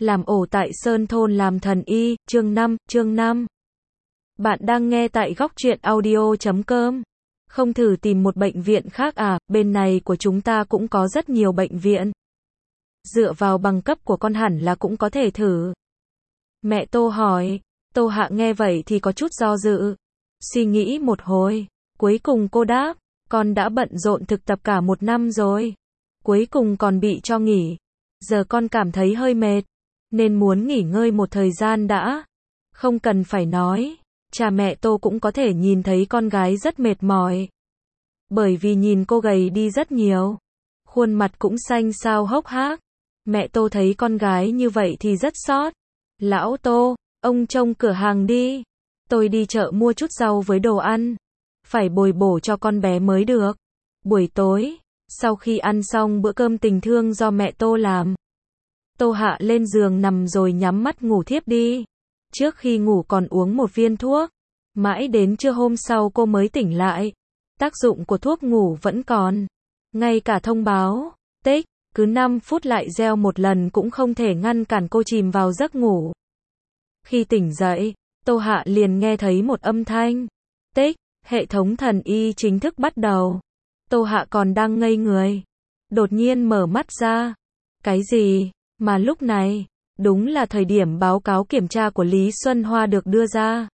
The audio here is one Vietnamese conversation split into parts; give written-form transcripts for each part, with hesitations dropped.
Làm ổ tại Sơn Thôn làm thần y, chương 5. Bạn đang nghe tại góc truyện audio.com. Không thử tìm một bệnh viện khác à, bên này của chúng ta cũng có rất nhiều bệnh viện. Dựa vào bằng cấp của con hẳn là cũng có thể thử. Mẹ Tô hỏi, Tô Hạ nghe vậy thì có chút do dự. Suy nghĩ một hồi, cuối cùng cô đáp, con đã bận rộn thực tập cả 1 năm rồi. Cuối cùng còn bị cho nghỉ. Giờ con cảm thấy hơi mệt, nên muốn nghỉ ngơi một thời gian đã. Không cần phải nói, cha mẹ Tô cũng có thể nhìn thấy con gái rất mệt mỏi. Bởi vì nhìn cô gầy đi rất nhiều. Khuôn mặt cũng xanh xao hốc hác. Mẹ Tô thấy con gái như vậy thì rất xót. Lão Tô, ông trông cửa hàng đi. Tôi đi chợ mua chút rau với đồ ăn. Phải bồi bổ cho con bé mới được. Buổi tối, sau khi ăn xong bữa cơm tình thương do mẹ Tô làm, Tô Hạ lên giường nằm rồi nhắm mắt ngủ thiếp đi. Trước khi ngủ còn uống một viên thuốc. Mãi đến trưa hôm sau cô mới tỉnh lại. Tác dụng của thuốc ngủ vẫn còn. Ngay cả thông báo, tích, cứ 5 phút lại reo một lần cũng không thể ngăn cản cô chìm vào giấc ngủ. Khi tỉnh dậy, Tô Hạ liền nghe thấy một âm thanh. Tích, hệ thống thần y chính thức bắt đầu. Tô Hạ còn đang ngây người. Đột nhiên mở mắt ra. Cái gì? Mà lúc này, đúng là thời điểm báo cáo kiểm tra của Lý Xuân Hoa được đưa ra.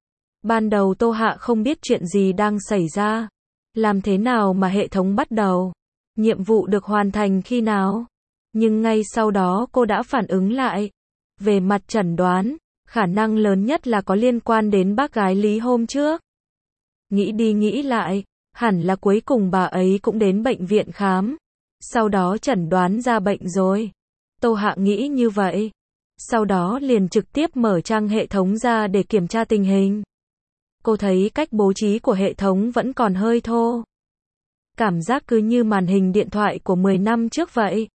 Ban đầu Tô Hạ không biết chuyện gì đang xảy ra. Làm thế nào mà hệ thống bắt đầu? Nhiệm vụ được hoàn thành khi nào? Nhưng ngay sau đó cô đã phản ứng lại. Về mặt chẩn đoán, khả năng lớn nhất là có liên quan đến bác gái Lý hôm trước. Nghĩ đi nghĩ lại, hẳn là cuối cùng bà ấy cũng đến bệnh viện khám. Sau đó chẩn đoán ra bệnh rồi. Tô Hạ nghĩ như vậy. Sau đó liền trực tiếp mở trang hệ thống ra để kiểm tra tình hình. Cô thấy cách bố trí của hệ thống vẫn còn hơi thô. Cảm giác cứ như màn hình điện thoại của 10 năm trước vậy.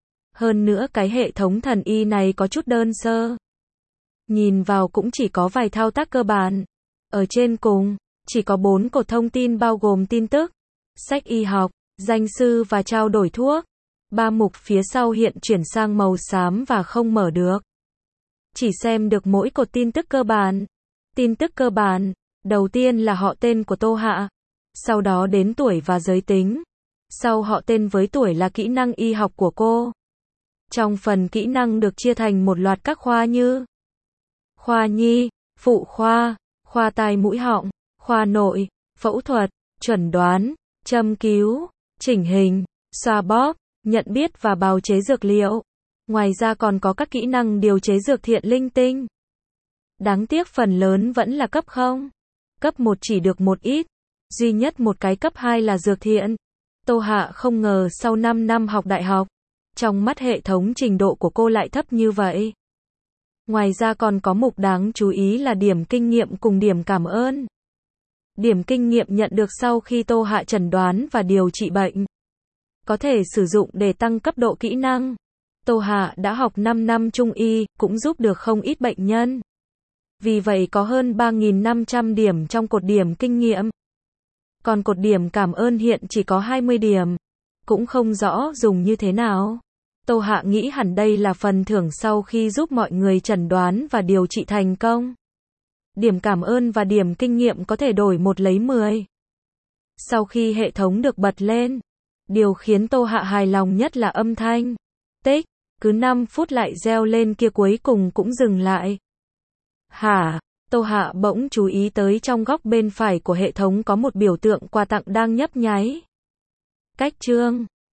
Hơn nữa cái hệ thống thần y này có chút đơn sơ. Nhìn vào cũng chỉ có vài thao tác cơ bản. Ở trên cùng, chỉ có 4 cột thông tin bao gồm tin tức, sách y học, danh sư và trao đổi thuốc. 3 mục phía sau hiện chuyển sang màu xám và không mở được. Chỉ xem được mỗi cột tin tức cơ bản. Tin tức cơ bản, đầu tiên là họ tên của Tô Hạ, sau đó đến tuổi và giới tính. Sau họ tên với tuổi là kỹ năng y học của cô. Trong phần kỹ năng được chia thành một loạt các khoa như khoa nhi, phụ khoa, khoa tai mũi họng, khoa nội, phẫu thuật, chuẩn đoán, châm cứu, chỉnh hình, xoa bóp, nhận biết và bào chế dược liệu. Ngoài ra còn có các kỹ năng điều chế dược thiện linh tinh. Đáng tiếc phần lớn vẫn là cấp 0. Cấp 1 chỉ được một ít. Duy nhất một cái cấp 2 là dược thiện. Tô Hạ không ngờ sau 5 năm học đại học, trong mắt hệ thống trình độ của cô lại thấp như vậy. Ngoài ra còn có mục đáng chú ý là điểm kinh nghiệm cùng điểm cảm ơn. Điểm kinh nghiệm nhận được sau khi Tô Hạ chẩn đoán và điều trị bệnh. Có thể sử dụng để tăng cấp độ kỹ năng. Tô Hạ đã học 5 năm trung y, cũng giúp được không ít bệnh nhân. Vì vậy có hơn 3.500 điểm trong cột điểm kinh nghiệm. Còn cột điểm cảm ơn hiện chỉ có 20 điểm. Cũng không rõ dùng như thế nào. Tô Hạ nghĩ hẳn đây là phần thưởng sau khi giúp mọi người chẩn đoán và điều trị thành công. Điểm cảm ơn và điểm kinh nghiệm có thể đổi 1 lấy 10. Sau khi hệ thống được bật lên, điều khiến Tô Hạ hài lòng nhất là âm thanh. Tích, cứ 5 phút lại reo lên kia cuối cùng cũng dừng lại. Hả? Tô Hạ bỗng chú ý tới trong góc bên phải của hệ thống có một biểu tượng quà tặng đang nhấp nháy. Cách chương.